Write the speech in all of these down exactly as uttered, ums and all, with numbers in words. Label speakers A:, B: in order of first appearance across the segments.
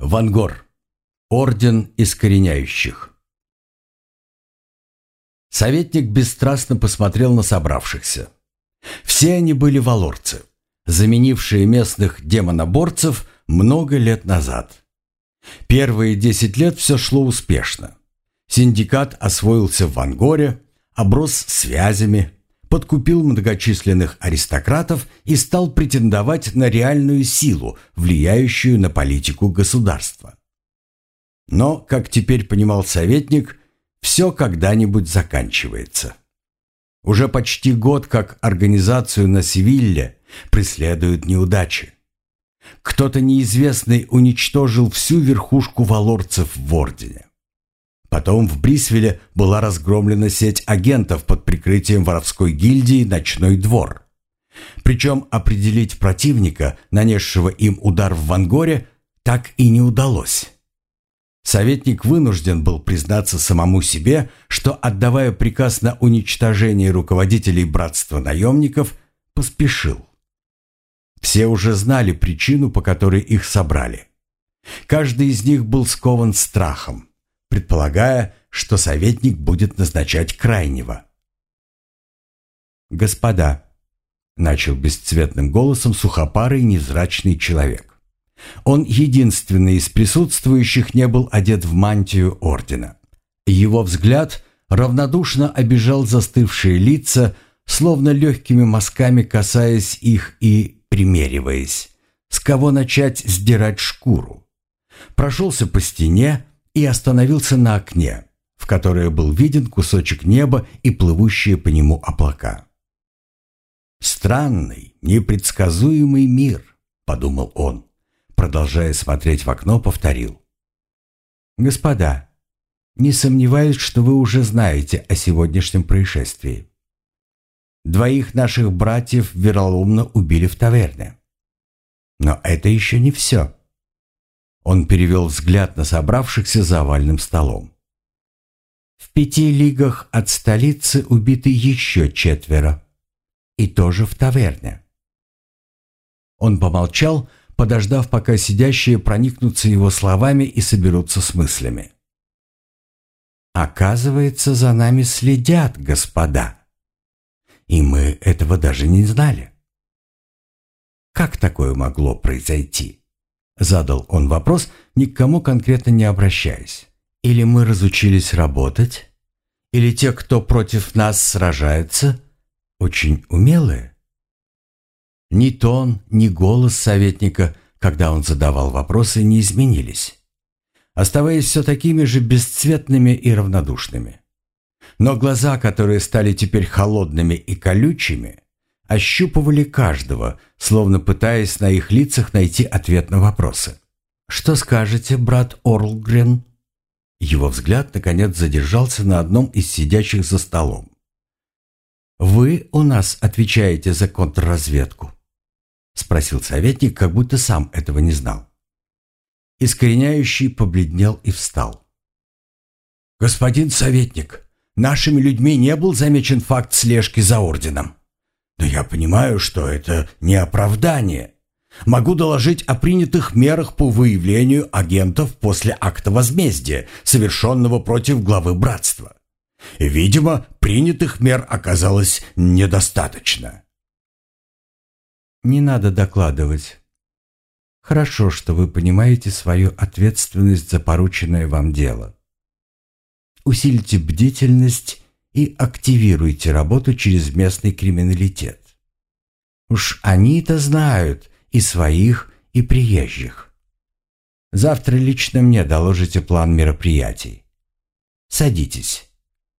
A: Вангор. Орден искореняющих. Советник бесстрастно посмотрел на собравшихся. Все они были валорцы, заменившие местных демоноборцев много лет назад. Первые десять лет все шло успешно. Синдикат освоился в Вангоре, оброс связями, подкупил многочисленных аристократов и стал претендовать на реальную силу, влияющую на политику государства. Но, как теперь понимал советник, все когда-нибудь заканчивается. Уже почти год как организацию на Севилле преследуют неудачи. Кто-то неизвестный уничтожил всю верхушку валорцев в Ордене. Потом в Брисвеле была разгромлена сеть агентов под прикрытием воровской гильдии «Ночной двор». Причем определить противника, нанесшего им удар в Вангоре, так и не удалось. Советник вынужден был признаться самому себе, что, отдавая приказ на уничтожение руководителей братства наемников, поспешил. Все уже знали причину, по которой их собрали. Каждый из них был скован страхом, предполагая, что советник будет назначать крайнего. «Господа», — начал бесцветным голосом сухопарый невзрачный человек. Он единственный из присутствующих не был одет в мантию ордена. Его взгляд равнодушно обежал застывшие лица, словно легкими мазками касаясь их и примериваясь, с кого начать сдирать шкуру. Прошелся по стене и остановился на окне, в которое был виден кусочек неба и плывущие по нему облака. «Странный, непредсказуемый мир», — подумал он. Продолжая смотреть в окно, повторил. «Господа, не сомневаюсь, что вы уже знаете о сегодняшнем происшествии. Двоих наших братьев вероломно убили в таверне. Но это еще не все». Он перевел взгляд на собравшихся за овальным столом. «В пяти лигах от столицы убиты еще четверо. И тоже в таверне». Он помолчал, подождав, пока сидящие проникнутся его словами и соберутся с мыслями. «Оказывается, за нами следят, господа. И мы этого даже не знали». «Как такое могло произойти?» Задал он вопрос, ни к кому конкретно не обращаясь. «Или мы разучились работать? Или те, кто против нас сражается, очень умелые?» Ни тон, ни голос советника, когда он задавал вопросы, не изменились, оставаясь все такими же бесцветными и равнодушными. Но глаза, которые стали теперь холодными и колючими, ощупывали каждого, словно пытаясь на их лицах найти ответ на вопросы. «Что скажете, брат Орлгрен?» Его взгляд, наконец, задержался на одном из сидящих за столом. «Вы у нас отвечаете за контрразведку?» — спросил советник, как будто сам этого не знал. Искореняющий побледнел и встал. «Господин советник, нашими людьми не был замечен факт слежки за орденом. Но я понимаю, что это не оправдание. Могу доложить о принятых мерах по выявлению агентов после акта возмездия, совершенного против главы братства. Видимо, принятых мер оказалось недостаточно». «Не надо докладывать. Хорошо, что вы понимаете свою ответственность за порученное вам дело. Усильте бдительность и активируйте работу через местный криминалитет. Уж они-то знают и своих, и приезжих. Завтра лично мне доложите план мероприятий. Садитесь».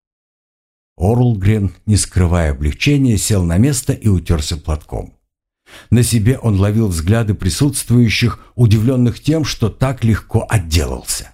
A: Орлгрен, не скрывая облегчения, сел на место и утерся платком. На себе он ловил взгляды присутствующих, удивленных тем, что так легко отделался.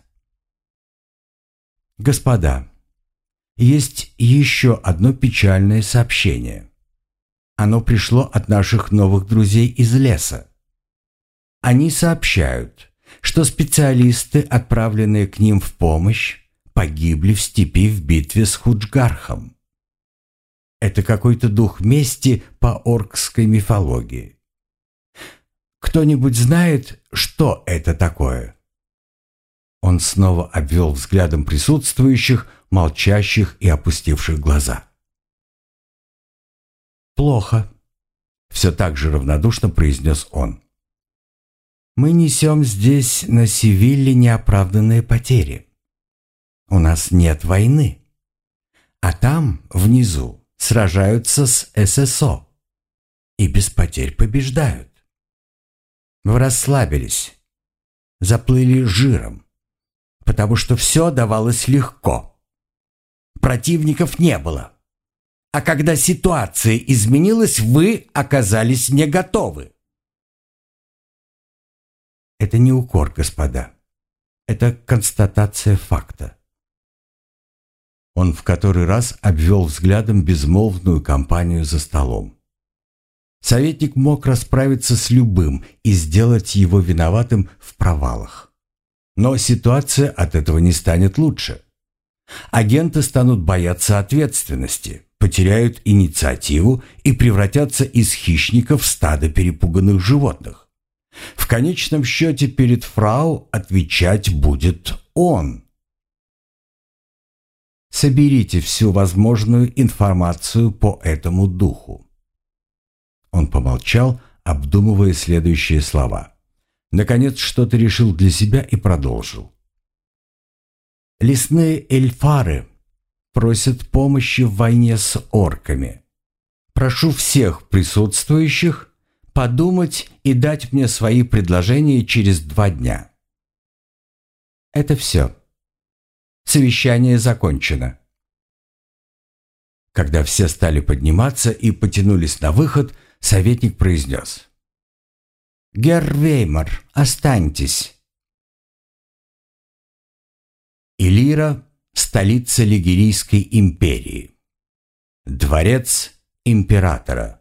A: «Господа, есть еще одно печальное сообщение. Оно пришло от наших новых друзей из леса. Они сообщают, что специалисты, отправленные к ним в помощь, погибли в степи в битве с Худжгархом. Это какой-то дух мести по оркской мифологии. Кто-нибудь знает, что это такое? Он снова обвел взглядом присутствующих, молчащих и опустивших глаза. «Плохо», — все так же равнодушно произнес он. «Мы несем здесь на Севилле неоправданные потери. У нас нет войны. А там, внизу, сражаются с эс эс о и без потерь побеждают. Вы расслабились, заплыли жиром, потому что все давалось легко. Противников не было. А когда ситуация изменилась, вы оказались не готовы». Это не укор, господа. Это констатация факта. Он в который раз обвел взглядом безмолвную компанию за столом. Советник мог расправиться с любым и сделать его виноватым в провалах. Но ситуация от этого не станет лучше. Агенты станут бояться ответственности, потеряют инициативу и превратятся из хищников в стадо перепуганных животных. В конечном счете перед фрау отвечать будет он. Соберите всю возможную информацию по этому духу. Он помолчал, обдумывая следующие слова. Наконец что-то решил для себя и продолжил. Лесные эльфары просят помощи в войне с орками. Прошу всех присутствующих подумать и дать мне свои предложения через два дня. Это все. Совещание закончено. Когда все стали подниматься и потянулись на выход, советник произнес. «Герр Веймар, останьтесь». Илира – столица Лигерийской империи. Дворец императора.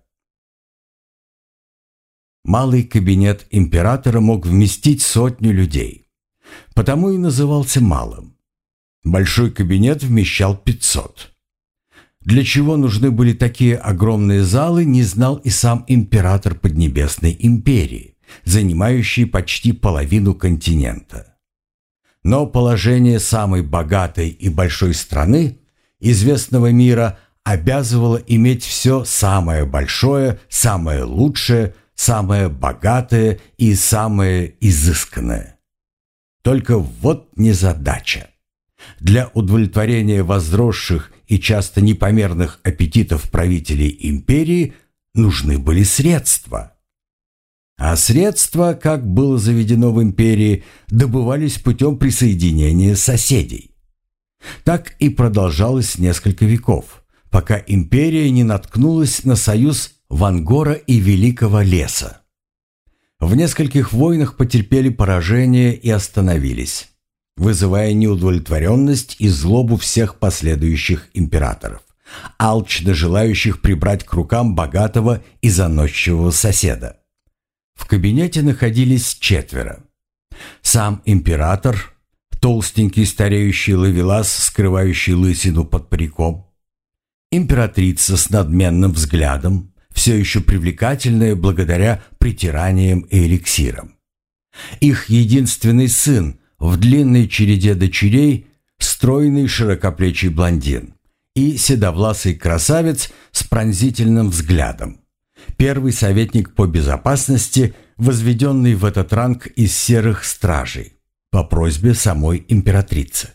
A: Малый кабинет императора мог вместить сотню людей, потому и назывался малым. Большой кабинет вмещал пятьсот. Для чего нужны были такие огромные залы, не знал и сам император Поднебесной империи, занимающий почти половину континента. Но положение самой богатой и большой страны, известного мира, обязывало иметь все самое большое, самое лучшее, самое богатое и самое изысканное. Только вот незадача. Для удовлетворения возросших и часто непомерных аппетитов правителей империи нужны были средства. А средства, как было заведено в империи, добывались путем присоединения соседей. Так и продолжалось несколько веков, пока империя не наткнулась на союз Вангора и Великого Леса. В нескольких войнах потерпели поражение и остановились, вызывая неудовлетворенность и злобу всех последующих императоров, алчно желающих прибрать к рукам богатого и заносчивого соседа. В кабинете находились четверо. Сам император, толстенький стареющий ловелас, скрывающий лысину под париком, императрица с надменным взглядом, все еще привлекательная благодаря притираниям и эликсирам. Их единственный сын в длинной череде дочерей, стройный широкоплечий блондин и седовласый красавец с пронзительным взглядом. Первый советник по безопасности, возведенный в этот ранг из серых стражей, по просьбе самой императрицы.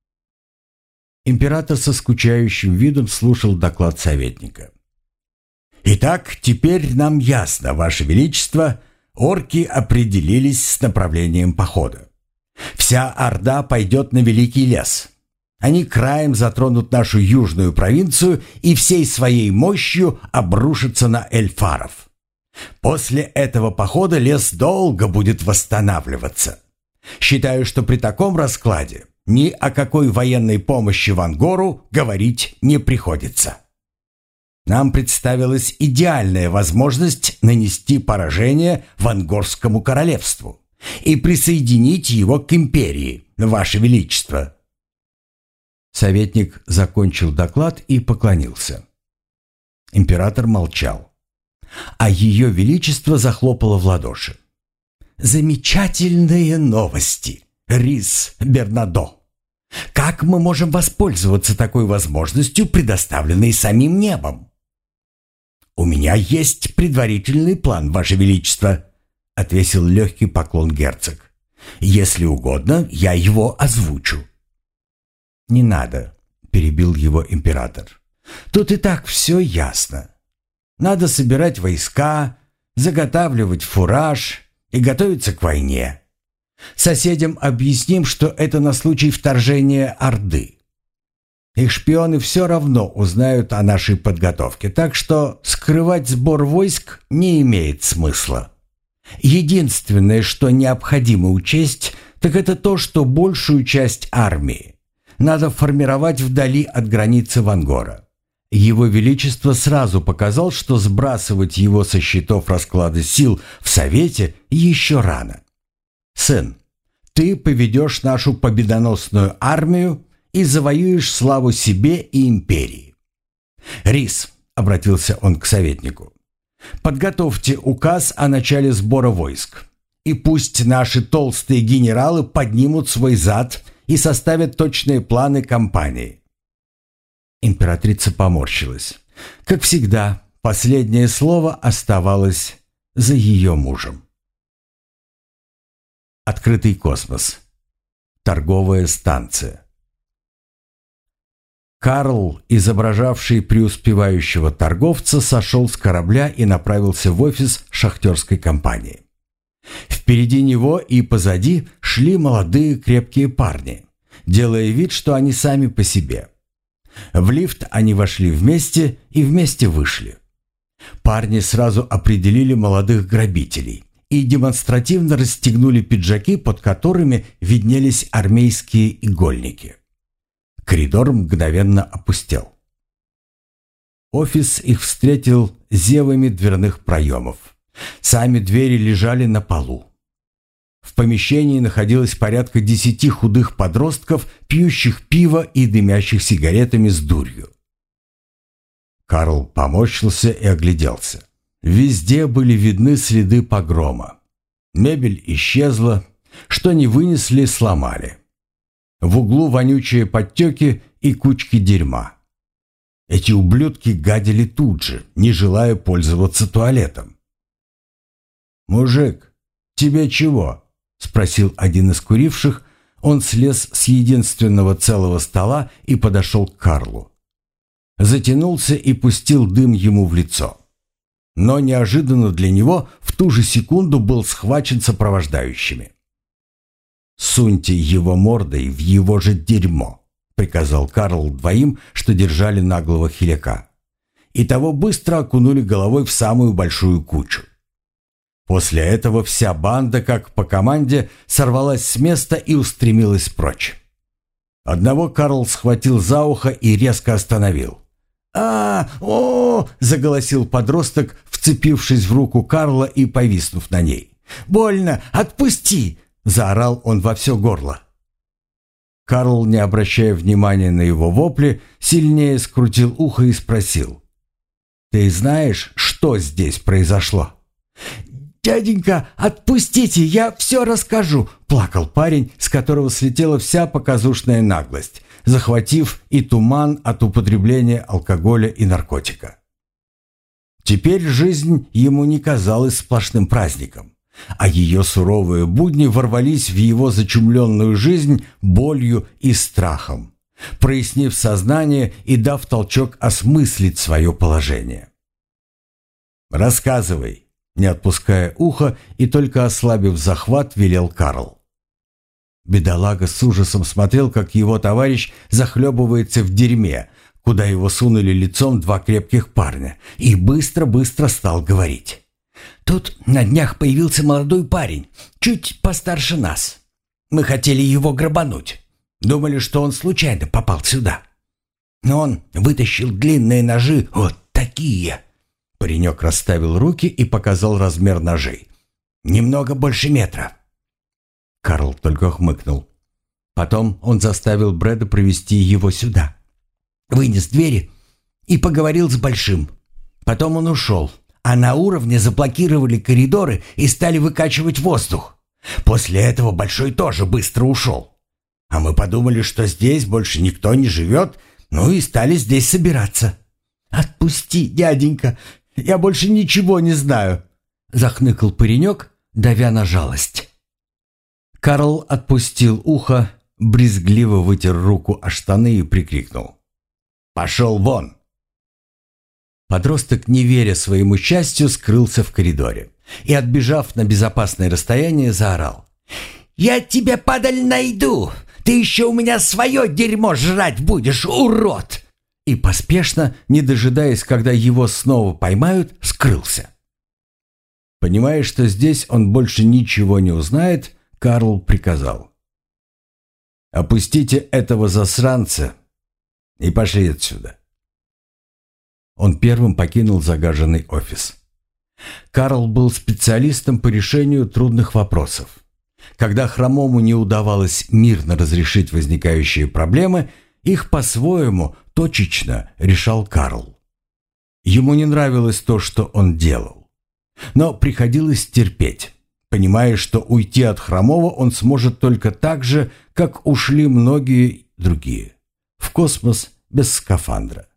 A: Император со скучающим видом слушал доклад советника. «Итак, теперь нам ясно, Ваше Величество, орки определились с направлением похода. Вся орда пойдет на Великий лес. Они краем затронут нашу южную провинцию и всей своей мощью обрушатся на эльфаров. После этого похода лес долго будет восстанавливаться. Считаю, что при таком раскладе ни о какой военной помощи Вангору говорить не приходится. Нам представилась идеальная возможность нанести поражение Вангорскому королевству и присоединить его к империи, Ваше Величество». Советник закончил доклад и поклонился. Император молчал, а Ее Величество захлопало в ладоши. «Замечательные новости! Рис Бернадо. Как мы можем воспользоваться такой возможностью, предоставленной самим небом?» «У меня есть предварительный план, Ваше Величество», — отвесил легкий поклон герцог. «Если угодно, я его озвучу». «Не надо», — перебил его император. «Тут и так все ясно. Надо собирать войска, заготавливать фураж и готовиться к войне. Соседям объясним, что это на случай вторжения Орды. Их шпионы все равно узнают о нашей подготовке, так что скрывать сбор войск не имеет смысла. Единственное, что необходимо учесть, так это то, что большую часть армии надо формировать вдали от границы Вангора. Его Величество сразу показал, что сбрасывать его со счетов расклада сил в Совете еще рано. Сын, ты поведешь нашу победоносную армию и завоюешь славу себе и империи. Рис, — обратился он к советнику, — подготовьте указ о начале сбора войск, и пусть наши толстые генералы поднимут свой зад и составят точные планы кампании. Императрица поморщилась. Как всегда, последнее слово оставалось за ее мужем. Открытый космос. Торговая станция. Карл, изображавший преуспевающего торговца, сошел с корабля и направился в офис шахтерской компании. Впереди него и позади шли молодые крепкие парни, делая вид, что они сами по себе. В лифт они вошли вместе и вместе вышли. Парни сразу определили молодых грабителей и демонстративно расстегнули пиджаки, под которыми виднелись армейские игольники. Коридор мгновенно опустел. Офис их встретил зевами дверных проемов. Сами двери лежали на полу. В помещении находилось порядка десяти худых подростков, пьющих пиво и дымящих сигаретами с дурью. Карл поморщился и огляделся. Везде были видны следы погрома. Мебель исчезла, что не вынесли, сломали. В углу вонючие подтеки и кучки дерьма. Эти ублюдки гадили тут же, не желая пользоваться туалетом. «Мужик, тебе чего?» — спросил один из куривших. Он слез с единственного целого стола и подошел к Карлу. Затянулся и пустил дым ему в лицо. Но неожиданно для него в ту же секунду был схвачен сопровождающими. «Суньте его мордой в его же дерьмо», — приказал Карл двоим, что держали наглого хиляка. И того быстро окунули головой в самую большую кучу. После этого вся банда, как по команде, сорвалась с места и устремилась прочь. Одного Карл схватил за ухо и резко остановил. а о заголосил подросток, вцепившись в руку Карла и повиснув на ней. «Больно! Отпусти!» — заорал он во все горло. Карл, не обращая внимания на его вопли, сильнее скрутил ухо и спросил. «Ты знаешь, что здесь произошло?» «Дяденька, отпустите, я все расскажу», — плакал парень, с которого слетела вся показушная наглость, захватив и туман от употребления алкоголя и наркотика. Теперь жизнь ему не казалась сплошным праздником, а ее суровые будни ворвались в его зачумленную жизнь болью и страхом, прояснив сознание и дав толчок осмыслить свое положение. «Рассказывай», — не отпуская ухо и только ослабив захват, велел Карл. Бедолага с ужасом смотрел, как его товарищ захлебывается в дерьме, куда его сунули лицом два крепких парня, и быстро-быстро стал говорить. «Тут на днях появился молодой парень, чуть постарше нас. Мы хотели его грабануть. Думали, что он случайно попал сюда. Но он вытащил длинные ножи, вот такие». Паренек расставил руки и показал размер ножей. «Немного больше метра». Карл только хмыкнул. Потом он заставил Брэда провести его сюда. Вынес двери и поговорил с Большим. Потом он ушел, а на уровне заблокировали коридоры и стали выкачивать воздух.
B: После этого Большой тоже быстро ушел. А мы подумали, что здесь больше никто не живет, ну и стали здесь собираться. «Отпусти, дяденька, я больше ничего не знаю», — захныкал паренек, давя на жалость.
A: Карл отпустил ухо, брезгливо вытер руку о штаны и прикрикнул: «Пошел вон!» Подросток, не веря своему счастью, скрылся в коридоре и, отбежав на безопасное расстояние, заорал:
B: «Я тебя, падаль, найду! Ты еще у меня свое дерьмо жрать будешь, урод!»
A: И поспешно, не дожидаясь, когда его снова поймают, скрылся. Понимая, что здесь он больше ничего не узнает, Карл приказал: «Опустите этого засранца и пошли отсюда». Он первым покинул загаженный офис. Карл был специалистом по решению трудных вопросов. Когда Хромому не удавалось мирно разрешить возникающие проблемы, их по-своему, точечно решал Карл. Ему не нравилось то, что он делал. Но приходилось терпеть, понимая, что уйти от Хромого он сможет только так же, как ушли многие другие – в космос без скафандра.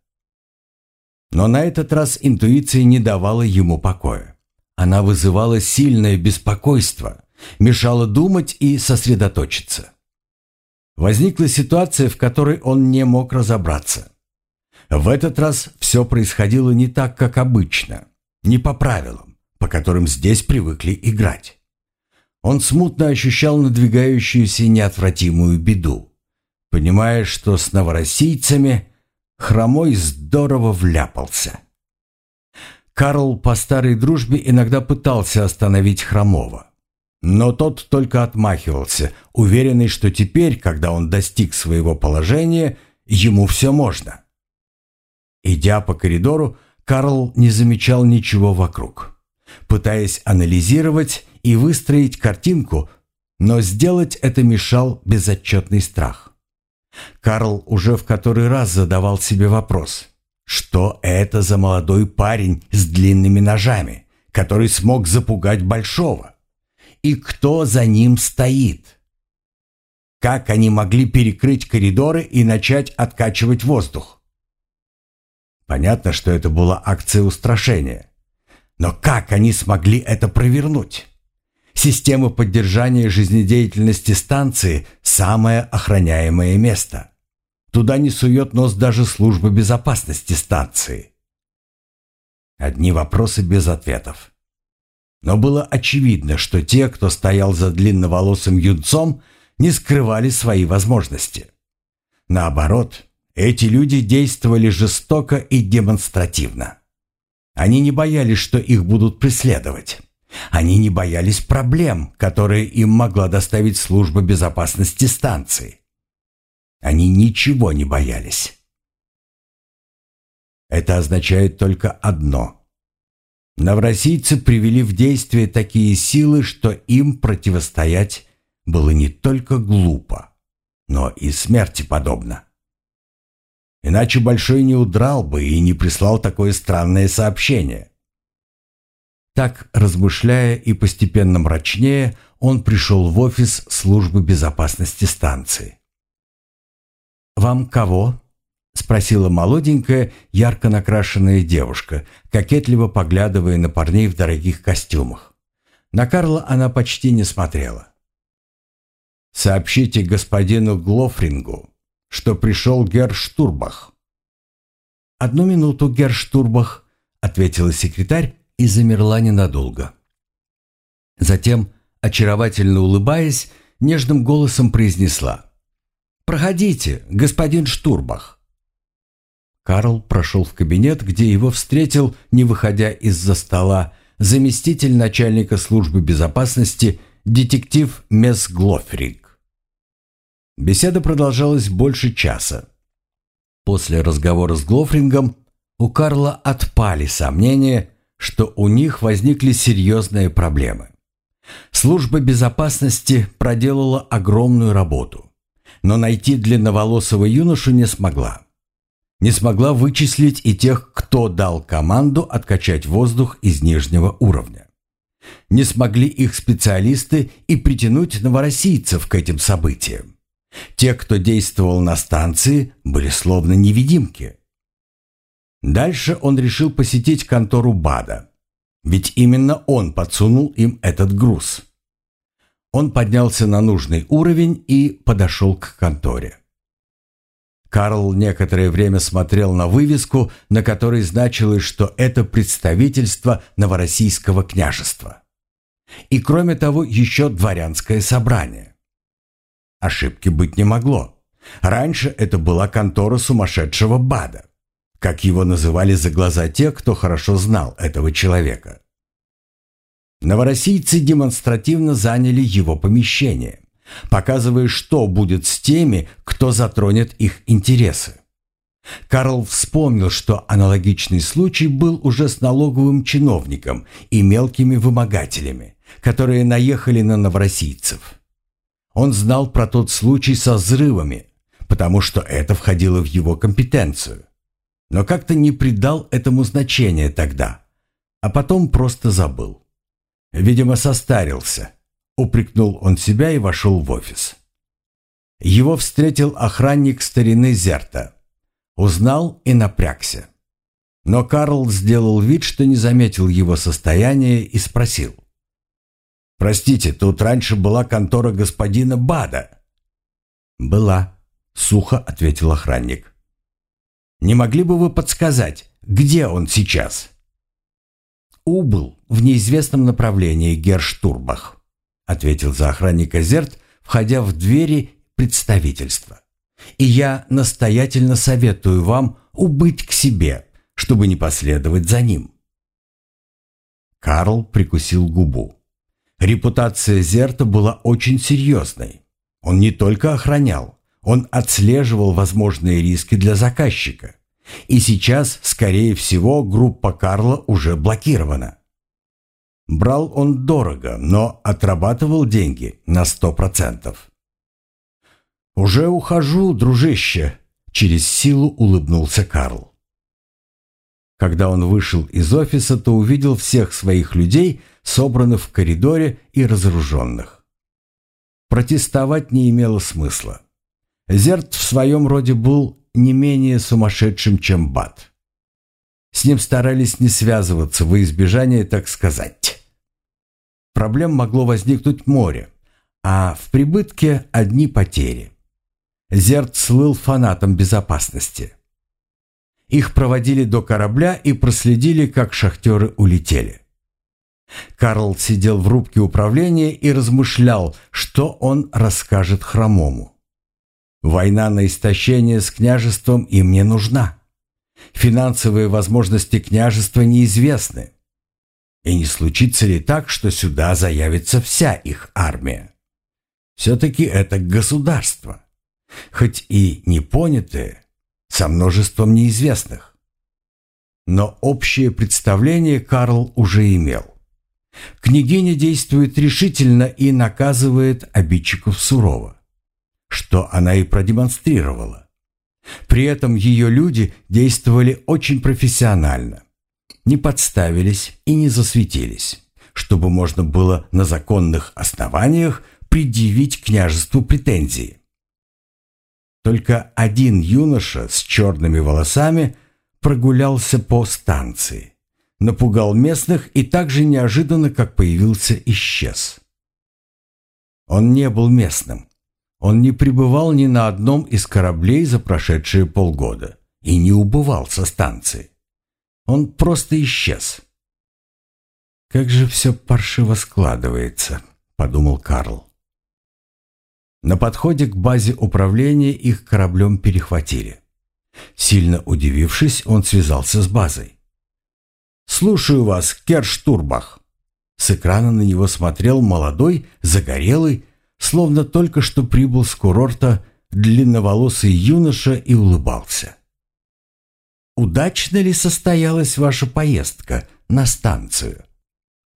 A: Но на этот раз интуиция не давала ему покоя. Она вызывала сильное беспокойство, мешала думать и сосредоточиться. Возникла ситуация, в которой он не мог разобраться. В этот раз все происходило не так, как обычно, не по правилам, по которым здесь привыкли играть. Он смутно ощущал надвигающуюся неотвратимую беду, понимая, что с новороссийцами Хромой здорово вляпался. Карл по старой дружбе иногда пытался остановить Хромого, но тот только отмахивался, уверенный, что теперь, когда он достиг своего положения, ему все можно. Идя по коридору, Карл не замечал ничего вокруг, пытаясь анализировать и выстроить картинку, но сделать это мешал безотчетный страх. Карл уже в который раз задавал себе вопрос: что это за молодой парень с длинными ножами, который смог запугать Большого? И кто за ним стоит? Как они могли перекрыть коридоры и начать откачивать воздух? Понятно, что это была акция устрашения. Но как они смогли это провернуть? Система поддержания жизнедеятельности станции – самое охраняемое место. Туда не сует нос даже служба безопасности станции. Одни вопросы без ответов. Но было очевидно, что те, кто стоял за длинноволосым юнцом, не скрывали свои возможности. Наоборот, эти люди действовали жестоко и демонстративно. Они не боялись, что их будут преследовать. Они не боялись проблем, которые им могла доставить служба безопасности станции. Они ничего не боялись. Это означает только одно. Новороссийцы привели в действие такие силы, что им противостоять было не только глупо, но и смерти подобно. Иначе Большой не удрал бы и не прислал такое странное сообщение. Так, размышляя и постепенно мрачнее, он пришел в офис службы безопасности станции. «Вам кого?» — спросила молоденькая, ярко накрашенная девушка, кокетливо поглядывая на парней в дорогих костюмах. На Карла она почти не смотрела. «Сообщите господину Глофрингу, что пришел герр Штурбах». «Одну минуту, герр Штурбах», — ответила секретарь и замерла ненадолго. Затем, очаровательно улыбаясь, нежным голосом произнесла: «Проходите, господин Штурбах». Карл прошел в кабинет, где его встретил, не выходя из-за стола, заместитель начальника службы безопасности, детектив Месс Глофринг. Беседа продолжалась больше часа. После разговора с Глофрингом у Карла отпали сомнения, что у них возникли серьезные проблемы. Служба безопасности проделала огромную работу, но найти длинноволосого юношу не смогла. Не смогла вычислить и тех, кто дал команду откачать воздух из нижнего уровня. Не смогли их специалисты и притянуть новороссийцев к этим событиям. Те, кто действовал на станции, были словно невидимки. Дальше он решил посетить контору БАДа, ведь именно он подсунул им этот груз. Он поднялся на нужный уровень и подошел к конторе. Карл некоторое время смотрел на вывеску, на которой значилось, что это представительство Новороссийского княжества. И кроме того, еще дворянское собрание. Ошибки быть не могло. Раньше это была контора сумасшедшего БАДа, как его называли за глаза те, кто хорошо знал этого человека. Новороссийцы демонстративно заняли его помещение, показывая, что будет с теми, кто затронет их интересы. Карл вспомнил, что аналогичный случай был уже с налоговым чиновником и мелкими вымогателями, которые наехали на новороссийцев. Он знал про тот случай со взрывами, потому что это входило в его компетенцию, но как-то не придал этому значения тогда, а потом просто забыл. Видимо, состарился. Упрекнул он себя и вошел в офис. Его встретил охранник старины Зерта. Узнал и напрягся. Но Карл сделал вид, что не заметил его состояние, и спросил. «Простите, тут раньше была контора господина БАДа». «Была», — сухо ответил охранник. «Не могли бы вы подсказать, где он сейчас?» «Убыл в неизвестном направлении, Герштурбах», — ответил за охранника Зерт, входя в двери представительства. «И я настоятельно советую вам убыть к себе, чтобы не последовать за ним». Карл прикусил губу. Репутация Зерта была очень серьезной. Он не только охранял, он отслеживал возможные риски для заказчика. И сейчас, скорее всего, группа Карла уже блокирована. Брал он дорого, но отрабатывал деньги на сто процентов. «Уже ухожу, дружище», — через силу улыбнулся Карл. Когда он вышел из офиса, то увидел всех своих людей, собранных в коридоре и разоруженных. Протестовать не имело смысла. Зерт в своем роде был не менее сумасшедшим, чем БАД. С ним старались не связываться во избежание, так сказать. Проблем могло возникнуть море, а в прибытке одни потери. Зерт слыл фанатом безопасности. Их проводили до корабля и проследили, как шахтеры улетели. Карл сидел в рубке управления и размышлял, что он расскажет Хромому. Война на истощение с княжеством им не нужна. Финансовые возможности княжества неизвестны. И не случится ли так, что сюда заявится вся их армия? Все-таки это государство, хоть и непонятое, со множеством неизвестных. Но общее представление Карл уже имел. Княгиня действует решительно и наказывает обидчиков сурово, что она и продемонстрировала. При этом ее люди действовали очень профессионально, не подставились и не засветились, чтобы можно было на законных основаниях предъявить княжеству претензии. Только один юноша с черными волосами прогулялся по станции, напугал местных и так же неожиданно, как появился, исчез. Он не был местным. Он не прибывал ни на одном из кораблей за прошедшие полгода и не убывал со станции. Он просто исчез. «Как же все паршиво складывается», — подумал Карл. На подходе к базе управления их кораблем перехватили. Сильно удивившись, он связался с базой. «Слушаю вас, Герштурбах». С экрана на него смотрел молодой, загорелый, словно только что прибыл с курорта, длинноволосый юноша и улыбался. «Удачно ли состоялась ваша поездка на станцию?»